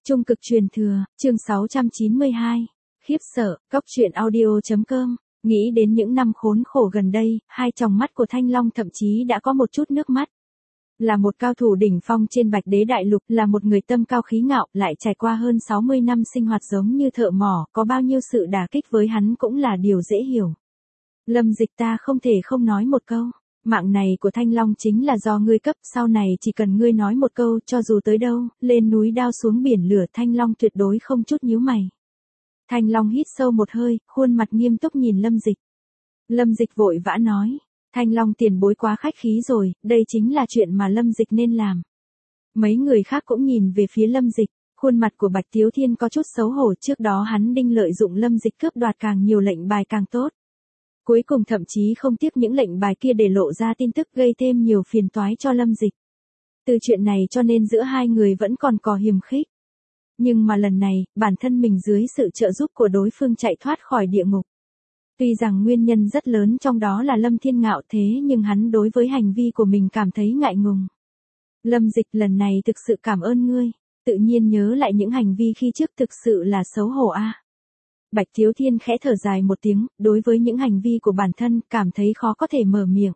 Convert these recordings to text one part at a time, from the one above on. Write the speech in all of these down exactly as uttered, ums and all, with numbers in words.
Trung cực truyền thừa, chương sáu trăm chín mươi hai. Khiếp sợ, cóc truyện audio chấm com. Nghĩ đến những năm khốn khổ gần đây, hai tròng mắt của Thanh Long thậm chí đã có một chút nước mắt. Là một cao thủ đỉnh phong trên Bạch Đế Đại Lục, là một người tâm cao khí ngạo, lại trải qua hơn sáu mươi năm sinh hoạt giống như thợ mỏ, có bao nhiêu sự đả kích với hắn cũng là điều dễ hiểu. Lâm Dịch, ta không thể không nói một câu. Mạng này của Thanh Long chính là do ngươi cấp, sau này chỉ cần ngươi nói một câu, cho dù tới đâu, lên núi đao xuống biển lửa, Thanh Long tuyệt đối không chút nhíu mày. Thanh Long hít sâu một hơi, khuôn mặt nghiêm túc nhìn Lâm Dịch. Lâm Dịch vội vã nói, Thanh Long tiền bối quá khách khí rồi, đây chính là chuyện mà Lâm Dịch nên làm. Mấy người khác cũng nhìn về phía Lâm Dịch, khuôn mặt của Bạch Tiếu Thiên có chút xấu hổ, trước đó hắn định lợi dụng Lâm Dịch cướp đoạt càng nhiều lệnh bài càng tốt. Cuối cùng thậm chí không tiếc những lệnh bài kia để lộ ra tin tức, gây thêm nhiều phiền toái cho Lâm Dịch. Từ chuyện này cho nên giữa hai người vẫn còn có hiềm khích. Nhưng mà lần này, bản thân mình dưới sự trợ giúp của đối phương chạy thoát khỏi địa ngục. Tuy rằng nguyên nhân rất lớn trong đó là Lâm Thiên Ngạo, thế nhưng hắn đối với hành vi của mình cảm thấy ngại ngùng. Lâm Dịch, lần này thực sự cảm ơn ngươi, tự nhiên nhớ lại những hành vi khi trước thực sự là xấu hổ a. Bạch Tiếu Thiên khẽ thở dài một tiếng, đối với những hành vi của bản thân, cảm thấy khó có thể mở miệng.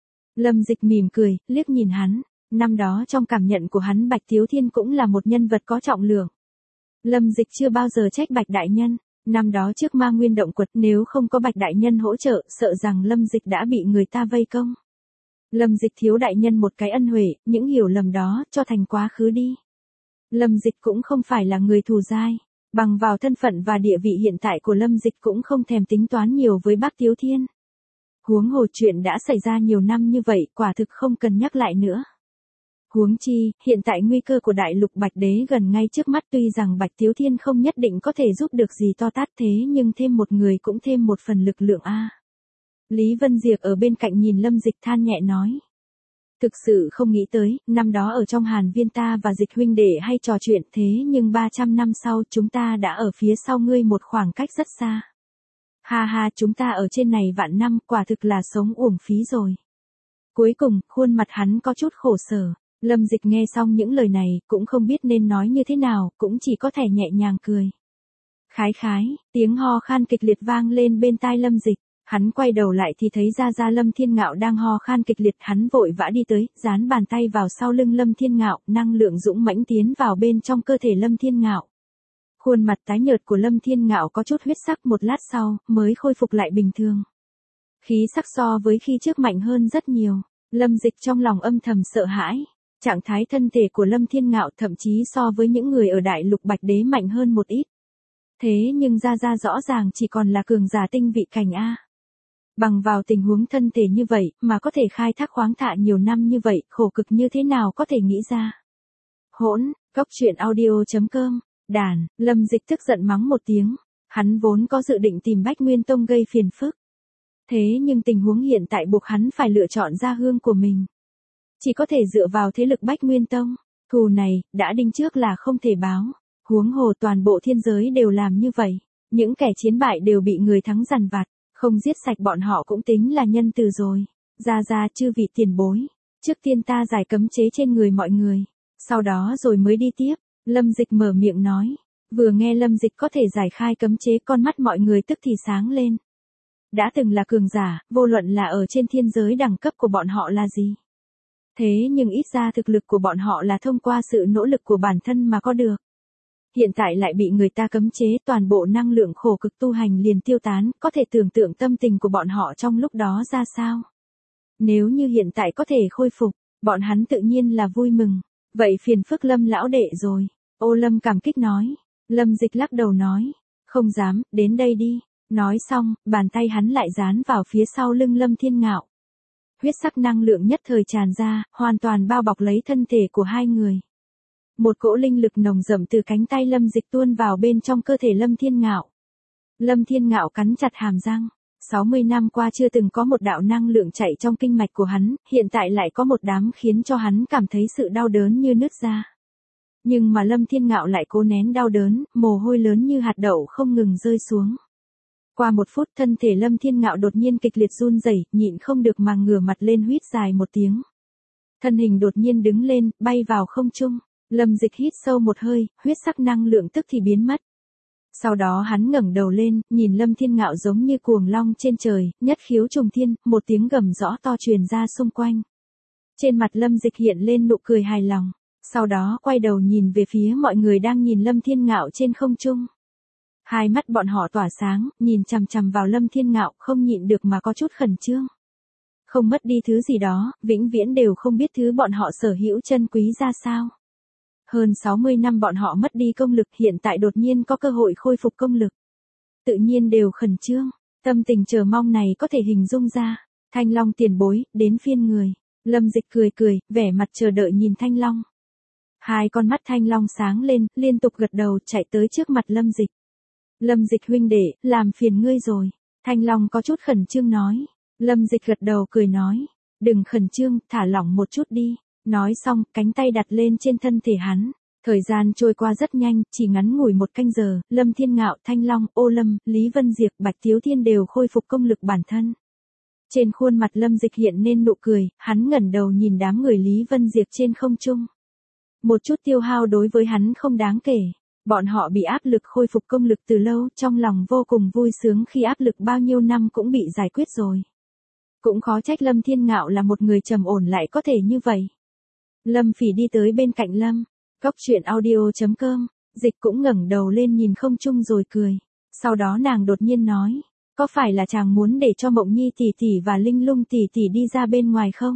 Lâm Dịch mỉm cười, liếc nhìn hắn, năm đó trong cảm nhận của hắn Bạch Tiếu Thiên cũng là một nhân vật có trọng lượng. Lâm Dịch chưa bao giờ trách Bạch Đại Nhân, năm đó trước Ma Nguyên Động Quật, nếu không có Bạch Đại Nhân hỗ trợ, sợ rằng Lâm Dịch đã bị người ta vây công. Lâm Dịch thiếu Đại Nhân một cái ân huệ, những hiểu lầm đó, cho thành quá khứ đi. Lâm Dịch cũng không phải là người thù dai. Bằng vào thân phận và địa vị hiện tại của Lâm Dịch cũng không thèm tính toán nhiều với bác Tiếu Thiên. Huống hồ chuyện đã xảy ra nhiều năm như vậy, quả thực không cần nhắc lại nữa. Huống chi, hiện tại nguy cơ của Đại Lục Bạch Đế gần ngay trước mắt, tuy rằng Bạch Tiếu Thiên không nhất định có thể giúp được gì to tát, thế nhưng thêm một người cũng thêm một phần lực lượng a. Lý Vân Diệp ở bên cạnh nhìn Lâm Dịch than nhẹ nói. Thực sự không nghĩ tới, năm đó ở trong Hàn Viên ta và Dịch huynh đệ hay trò chuyện, thế nhưng ba trăm năm sau chúng ta đã ở phía sau ngươi một khoảng cách rất xa. Ha ha, chúng ta ở trên này vạn năm, quả thực là sống uổng phí rồi. Cuối cùng, khuôn mặt hắn có chút khổ sở. Lâm Dịch nghe xong những lời này, cũng không biết nên nói như thế nào, cũng chỉ có thể nhẹ nhàng cười. Khái khái, tiếng ho khan kịch liệt vang lên bên tai Lâm Dịch. Hắn quay đầu lại thì thấy ra ra Lâm Thiên Ngạo đang ho khan kịch liệt, hắn vội vã đi tới, dán bàn tay vào sau lưng Lâm Thiên Ngạo, năng lượng dũng mãnh tiến vào bên trong cơ thể Lâm Thiên Ngạo. Khuôn mặt tái nhợt của Lâm Thiên Ngạo có chút huyết sắc, một lát sau, mới khôi phục lại bình thường. Khí sắc so với khi trước mạnh hơn rất nhiều, Lâm Dịch trong lòng âm thầm sợ hãi. Trạng thái thân thể của Lâm Thiên Ngạo thậm chí so với những người ở Đại Lục Bạch Đế mạnh hơn một ít. Thế nhưng ra ra rõ ràng chỉ còn là cường giả tinh vị cảnh a. Bằng vào tình huống thân thể như vậy, mà có thể khai thác khoáng thạ nhiều năm như vậy, khổ cực như thế nào có thể nghĩ ra. Hỗn, cóc truyện audio chấm com, đàn, Lâm Dịch tức giận mắng một tiếng, hắn vốn có dự định tìm Bách Nguyên Tông gây phiền phức. Thế nhưng tình huống hiện tại buộc hắn phải lựa chọn gia hương của mình. Chỉ có thể dựa vào thế lực Bách Nguyên Tông, thù này, đã đinh trước là không thể báo, huống hồ toàn bộ thiên giới đều làm như vậy, những kẻ chiến bại đều bị người thắng dằn vặt. Không giết sạch bọn họ cũng tính là nhân từ rồi. Ra ra chư vị tiền bối. Trước tiên ta giải cấm chế trên người mọi người. Sau đó rồi mới đi tiếp. Lâm Dịch mở miệng nói. Vừa nghe Lâm Dịch có thể giải khai cấm chế, con mắt mọi người tức thì sáng lên. Đã từng là cường giả, vô luận là ở trên thiên giới đẳng cấp của bọn họ là gì. Thế nhưng ít ra thực lực của bọn họ là thông qua sự nỗ lực của bản thân mà có được. Hiện tại lại bị người ta cấm chế, toàn bộ năng lượng khổ cực tu hành liền tiêu tán, có thể tưởng tượng tâm tình của bọn họ trong lúc đó ra sao. Nếu như hiện tại có thể khôi phục, bọn hắn tự nhiên là vui mừng. Vậy phiền phức Lâm lão đệ rồi. Ô Lâm cảm kích nói. Lâm Dịch lắc đầu nói. Không dám, đến đây đi. Nói xong, bàn tay hắn lại dán vào phía sau lưng Lâm Thiên Ngạo. Huyết sắc năng lượng nhất thời tràn ra, hoàn toàn bao bọc lấy thân thể của hai người. Một cỗ linh lực nồng đậm từ cánh tay Lâm Dịch tuôn vào bên trong cơ thể Lâm Thiên Ngạo. Lâm Thiên Ngạo cắn chặt hàm răng. sáu mươi năm qua chưa từng có một đạo năng lượng chạy trong kinh mạch của hắn, hiện tại lại có một đám khiến cho hắn cảm thấy sự đau đớn như nứt ra. Nhưng mà Lâm Thiên Ngạo lại cố nén đau đớn, mồ hôi lớn như hạt đậu không ngừng rơi xuống. Qua một phút thân thể Lâm Thiên Ngạo đột nhiên kịch liệt run rẩy, nhịn không được mà ngửa mặt lên huýt dài một tiếng. Thân hình đột nhiên đứng lên, bay vào không trung. Lâm Dịch hít sâu một hơi, huyết sắc năng lượng tức thì biến mất. Sau đó hắn ngẩng đầu lên, nhìn Lâm Thiên Ngạo giống như cuồng long trên trời, nhất khiếu trùng thiên, một tiếng gầm rõ to truyền ra xung quanh. Trên mặt Lâm Dịch hiện lên nụ cười hài lòng, sau đó quay đầu nhìn về phía mọi người đang nhìn Lâm Thiên Ngạo trên không trung. Hai mắt bọn họ tỏa sáng, nhìn chằm chằm vào Lâm Thiên Ngạo, không nhịn được mà có chút khẩn trương. Không mất đi thứ gì đó, vĩnh viễn đều không biết thứ bọn họ sở hữu chân quý ra sao. Hơn sáu mươi năm bọn họ mất đi công lực, hiện tại đột nhiên có cơ hội khôi phục công lực. Tự nhiên đều khẩn trương, tâm tình chờ mong này có thể hình dung ra. Thanh Long tiền bối, đến phiên người. Lâm Dịch cười cười, vẻ mặt chờ đợi nhìn Thanh Long. Hai con mắt Thanh Long sáng lên, liên tục gật đầu chạy tới trước mặt Lâm Dịch. Lâm Dịch huynh đệ, làm phiền ngươi rồi. Thanh Long có chút khẩn trương nói. Lâm Dịch gật đầu cười nói. Đừng khẩn trương, thả lỏng một chút đi. Nói xong, cánh tay đặt lên trên thân thể hắn. Thời gian trôi qua rất nhanh, chỉ ngắn ngủi một canh giờ, Lâm Thiên Ngạo, Thanh Long, Ô Lâm, Lý Vân Diệp, Bạch Thiếu Thiên đều khôi phục công lực bản thân. Trên khuôn mặt Lâm Dịch hiện nên nụ cười, hắn ngẩng đầu nhìn đám người Lý Vân Diệp trên không trung. Một chút tiêu hao đối với hắn không đáng kể. Bọn họ bị áp lực khôi phục công lực từ lâu, trong lòng vô cùng vui sướng khi áp lực bao nhiêu năm cũng bị giải quyết rồi. Cũng khó trách Lâm Thiên Ngạo là một người trầm ổn lại có thể như vậy. Lâm Phỉ đi tới bên cạnh Lâm. Cốc truyện audio chấm com, Dịch cũng ngẩng đầu lên nhìn không trung rồi cười. Sau đó nàng đột nhiên nói, có phải là chàng muốn để cho Mộng Nhi tỷ tỷ và Linh Lung tỷ tỷ đi ra bên ngoài không?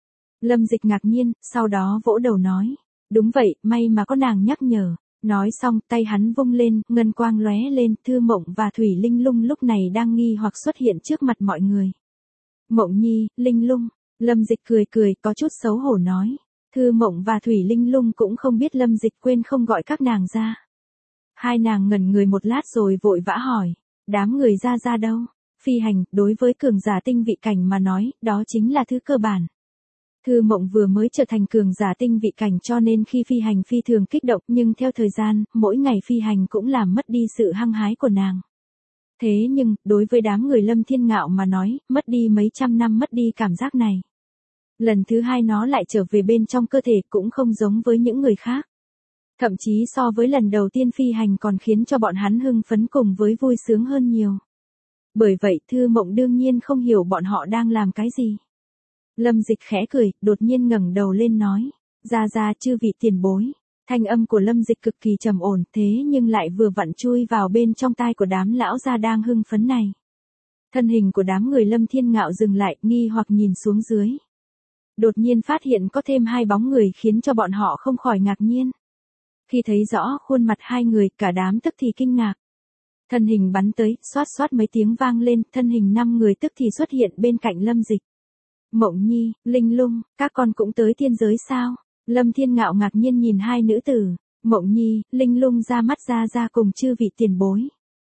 Lâm Dịch ngạc nhiên, sau đó vỗ đầu nói, đúng vậy, may mà có nàng nhắc nhở. Nói xong, tay hắn vung lên, ngân quang lóe lên, Thư Mộng và Thủy Linh Lung lúc này đang nghi hoặc xuất hiện trước mặt mọi người. Mộng Nhi, Linh Lung, Lâm Dịch cười cười, có chút xấu hổ nói. Thư Mộng và Thủy Linh Lung cũng không biết Lâm Dịch quên không gọi các nàng ra. Hai nàng ngẩn người một lát rồi vội vã hỏi, đám người ra ra đâu? Phi hành, đối với cường giả tinh vị cảnh mà nói, đó chính là thứ cơ bản. Thư Mộng vừa mới trở thành cường giả tinh vị cảnh cho nên khi phi hành phi thường kích động, nhưng theo thời gian, mỗi ngày phi hành cũng làm mất đi sự hăng hái của nàng. Thế nhưng, đối với đám người Lâm Thiên Ngạo mà nói, mất đi mấy trăm năm mất đi cảm giác này. Lần thứ hai nó lại trở về bên trong cơ thể cũng không giống với những người khác. Thậm chí so với lần đầu tiên phi hành còn khiến cho bọn hắn hưng phấn cùng với vui sướng hơn nhiều. Bởi vậy Thư Mộng đương nhiên không hiểu bọn họ đang làm cái gì. Lâm Dịch khẽ cười, đột nhiên ngẩng đầu lên nói, ra ra chư vị tiền bối. Thanh âm của Lâm Dịch cực kỳ trầm ổn thế nhưng lại vừa vặn chui vào bên trong tai của đám lão gia đang hưng phấn này. Thân hình của đám người Lâm Thiên Ngạo dừng lại, nghi hoặc nhìn xuống dưới. Đột nhiên phát hiện có thêm hai bóng người khiến cho bọn họ không khỏi ngạc nhiên. Khi thấy rõ khuôn mặt hai người, cả đám tức thì kinh ngạc. Thân hình bắn tới, xoát xoát mấy tiếng vang lên, thân hình năm người tức thì xuất hiện bên cạnh Lâm Dịch. Mộng Nhi, Linh Lung, các con cũng tới thiên giới sao? Lâm Thiên Ngạo ngạc nhiên nhìn hai nữ tử. Mộng Nhi, Linh Lung ra mắt ra ra cùng chư vị tiền bối.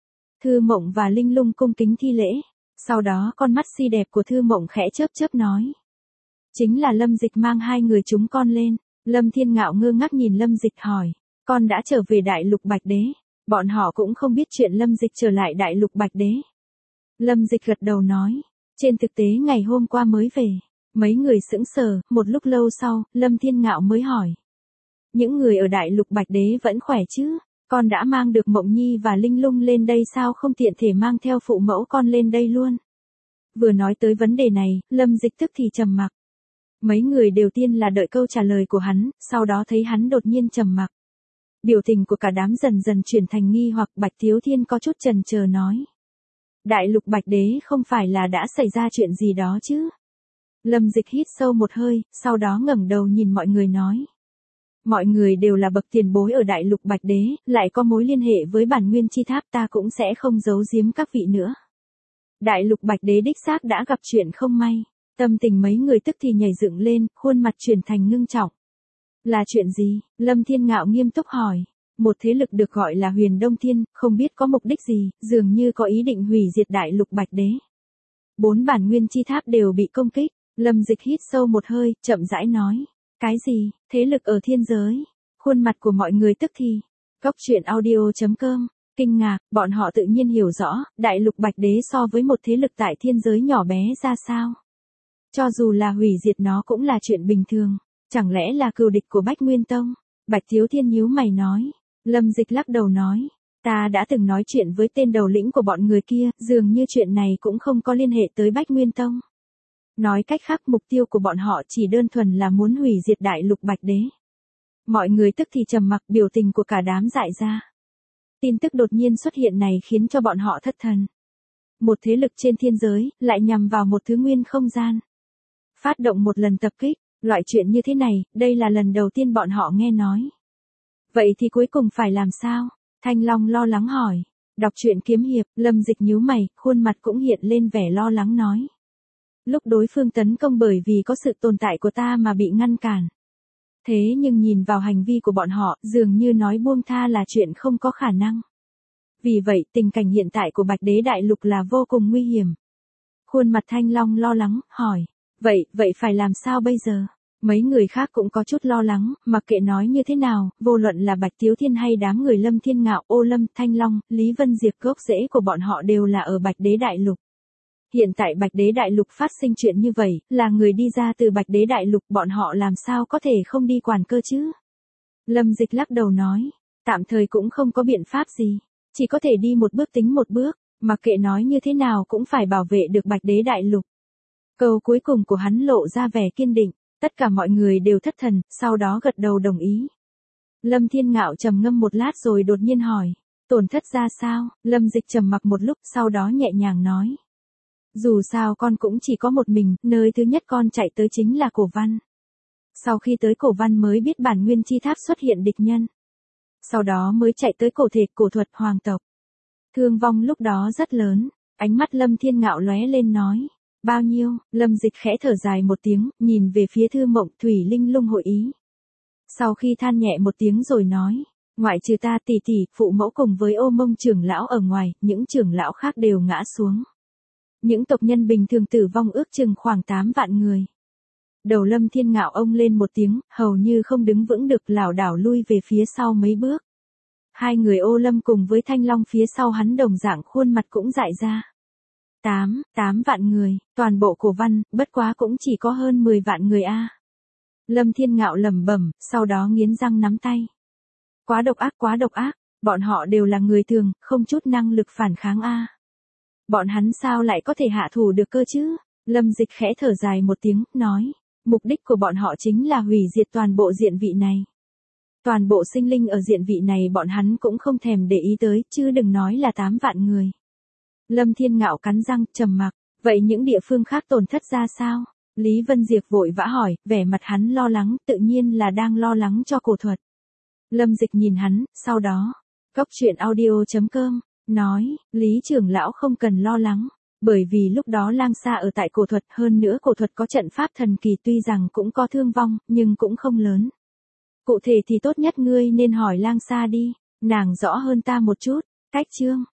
Thư Mộng và Linh Lung cung kính thi lễ. Sau đó con mắt xinh đẹp của Thư Mộng khẽ chớp chớp nói. Chính là Lâm Dịch mang hai người chúng con lên. Lâm Thiên Ngạo ngơ ngác nhìn Lâm Dịch hỏi. Con đã trở về Đại Lục Bạch Đế. Bọn họ cũng không biết chuyện Lâm Dịch trở lại Đại Lục Bạch Đế. Lâm Dịch gật đầu nói. Trên thực tế ngày hôm qua mới về. Mấy người sững sờ, một lúc lâu sau, Lâm Thiên Ngạo mới hỏi. Những người ở Đại Lục Bạch Đế vẫn khỏe chứ? Con đã mang được Mộng Nhi và Linh Lung lên đây sao không tiện thể mang theo phụ mẫu con lên đây luôn? Vừa nói tới vấn đề này, Lâm Dịch tức thì trầm mặc. Mấy người đều tiên là đợi câu trả lời của hắn, sau đó thấy hắn đột nhiên trầm mặc. Biểu tình của cả đám dần dần chuyển thành nghi hoặc. Bạch Thiếu Thiên có chút chần chờ nói. Đại Lục Bạch Đế không phải là đã xảy ra chuyện gì đó chứ? Lâm Dịch hít sâu một hơi, sau đó ngẩng đầu nhìn mọi người nói. Mọi người đều là bậc tiền bối ở Đại Lục Bạch Đế, lại có mối liên hệ với Bản Nguyên Chi Tháp, ta cũng sẽ không giấu giếm các vị nữa. Đại Lục Bạch Đế đích xác đã gặp chuyện không may. Tâm tình mấy người tức thì nhảy dựng lên, khuôn mặt chuyển thành ngưng trọng. Là chuyện gì? Lâm Thiên Ngạo nghiêm túc hỏi. Một thế lực được gọi là Huyền Đông Thiên, không biết có mục đích gì, dường như có ý định hủy diệt Đại Lục Bạch Đế. Bốn Bản Nguyên Chi Tháp đều bị công kích. Lâm Dịch hít sâu một hơi, chậm rãi nói. Cái gì? Thế lực ở thiên giới? Khuôn mặt của mọi người tức thì. Cốc truyện audio chấm com. Kinh ngạc, bọn họ tự nhiên hiểu rõ, Đại Lục Bạch Đế so với một thế lực tại thiên giới nhỏ bé ra sao. Cho dù là hủy diệt nó cũng là chuyện bình thường. Chẳng lẽ là cừu địch của Bách Nguyên Tông? Bạch Thiếu Thiên nhíu mày nói. Lâm Dịch lắc đầu nói. Ta đã từng nói chuyện với tên đầu lĩnh của bọn người kia, dường như chuyện này cũng không có liên hệ tới Bách Nguyên Tông. Nói cách khác mục tiêu của bọn họ chỉ đơn thuần là muốn hủy diệt đại lục Bạch Đế. Mọi người tức thì trầm mặc, biểu tình của cả đám dại ra. Tin tức đột nhiên xuất hiện này khiến cho bọn họ thất thần. Một thế lực trên thiên giới, lại nhằm vào một thứ nguyên không gian. Phát động một lần tập kích, loại chuyện như thế này, đây là lần đầu tiên bọn họ nghe nói. Vậy thì cuối cùng phải làm sao? Thanh Long lo lắng hỏi. Đọc truyện kiếm hiệp, Lâm Dịch nhíu mày, khuôn mặt cũng hiện lên vẻ lo lắng nói. Lúc đối phương tấn công bởi vì có sự tồn tại của ta mà bị ngăn cản. Thế nhưng nhìn vào hành vi của bọn họ, dường như nói buông tha là chuyện không có khả năng. Vì vậy, tình cảnh hiện tại của Bạch Đế Đại Lục là vô cùng nguy hiểm. Khuôn mặt Thanh Long lo lắng, hỏi. Vậy, vậy phải làm sao bây giờ? Mấy người khác cũng có chút lo lắng, mặc kệ nói như thế nào, vô luận là Bạch Thiếu Thiên hay đám người Lâm Thiên Ngạo, Ô Lâm, Thanh Long, Lý Vân Diệp, gốc rễ của bọn họ đều là ở Bạch Đế Đại Lục. Hiện tại Bạch Đế Đại Lục phát sinh chuyện như vậy, là người đi ra từ Bạch Đế Đại Lục, bọn họ làm sao có thể không đi quản cơ chứ? Lâm Dịch lắc đầu nói, tạm thời cũng không có biện pháp gì, chỉ có thể đi một bước tính một bước, mặc kệ nói như thế nào cũng phải bảo vệ được Bạch Đế Đại Lục. Câu cuối cùng của hắn lộ ra vẻ kiên định, tất cả mọi người đều thất thần, sau đó gật đầu đồng ý. Lâm Thiên Ngạo trầm ngâm một lát rồi đột nhiên hỏi, tổn thất ra sao? Lâm Dịch trầm mặc một lúc, sau đó nhẹ nhàng nói. Dù sao con cũng chỉ có một mình, nơi thứ nhất con chạy tới chính là Cổ Văn. Sau khi tới Cổ Văn mới biết bản nguyên chi tháp xuất hiện địch nhân. Sau đó mới chạy tới Cổ Thể, Cổ Thuật, Hoàng tộc. Thương vong lúc đó rất lớn, ánh mắt Lâm Thiên Ngạo lóe lên nói. Bao nhiêu? Lâm Dịch khẽ thở dài một tiếng, nhìn về phía Thư Mộng, Thủy Linh Lung hội ý. Sau khi than nhẹ một tiếng rồi nói, ngoại trừ ta tỷ tỷ, phụ mẫu cùng với Ô Mông trưởng lão ở ngoài, những trưởng lão khác đều ngã xuống. Những tộc nhân bình thường tử vong ước chừng khoảng tám vạn người. Đầu Lâm Thiên Ngạo ông lên một tiếng, hầu như không đứng vững được, lảo đảo lui về phía sau mấy bước. Hai người Ô Lâm cùng với Thanh Long phía sau hắn đồng dạng khuôn mặt cũng dại ra. Tám, tám vạn người, toàn bộ Cổ Văn, bất quá cũng chỉ có hơn mười vạn người a. Lâm Thiên Ngạo lẩm bẩm, sau đó nghiến răng nắm tay. Quá độc ác, quá độc ác, bọn họ đều là người thường, không chút năng lực phản kháng a. Bọn hắn sao lại có thể hạ thủ được cơ chứ? Lâm Dịch khẽ thở dài một tiếng, nói, mục đích của bọn họ chính là hủy diệt toàn bộ diện vị này. Toàn bộ sinh linh ở diện vị này bọn hắn cũng không thèm để ý tới, chứ đừng nói là tám vạn người. Lâm Thiên Ngạo cắn răng, trầm mặc, vậy những địa phương khác tổn thất ra sao? Lý Vân Diệp vội vã hỏi, vẻ mặt hắn lo lắng, tự nhiên là đang lo lắng cho Cổ Thuật. Lâm Dịch nhìn hắn, sau đó, cốc truyện audio chấm com, nói, Lý trưởng lão không cần lo lắng, bởi vì lúc đó Lang Sa ở tại Cổ Thuật, hơn nữa Cổ Thuật có trận pháp thần kỳ, tuy rằng cũng có thương vong, nhưng cũng không lớn. Cụ thể thì tốt nhất ngươi nên hỏi Lang Sa đi, nàng rõ hơn ta một chút. Cách chương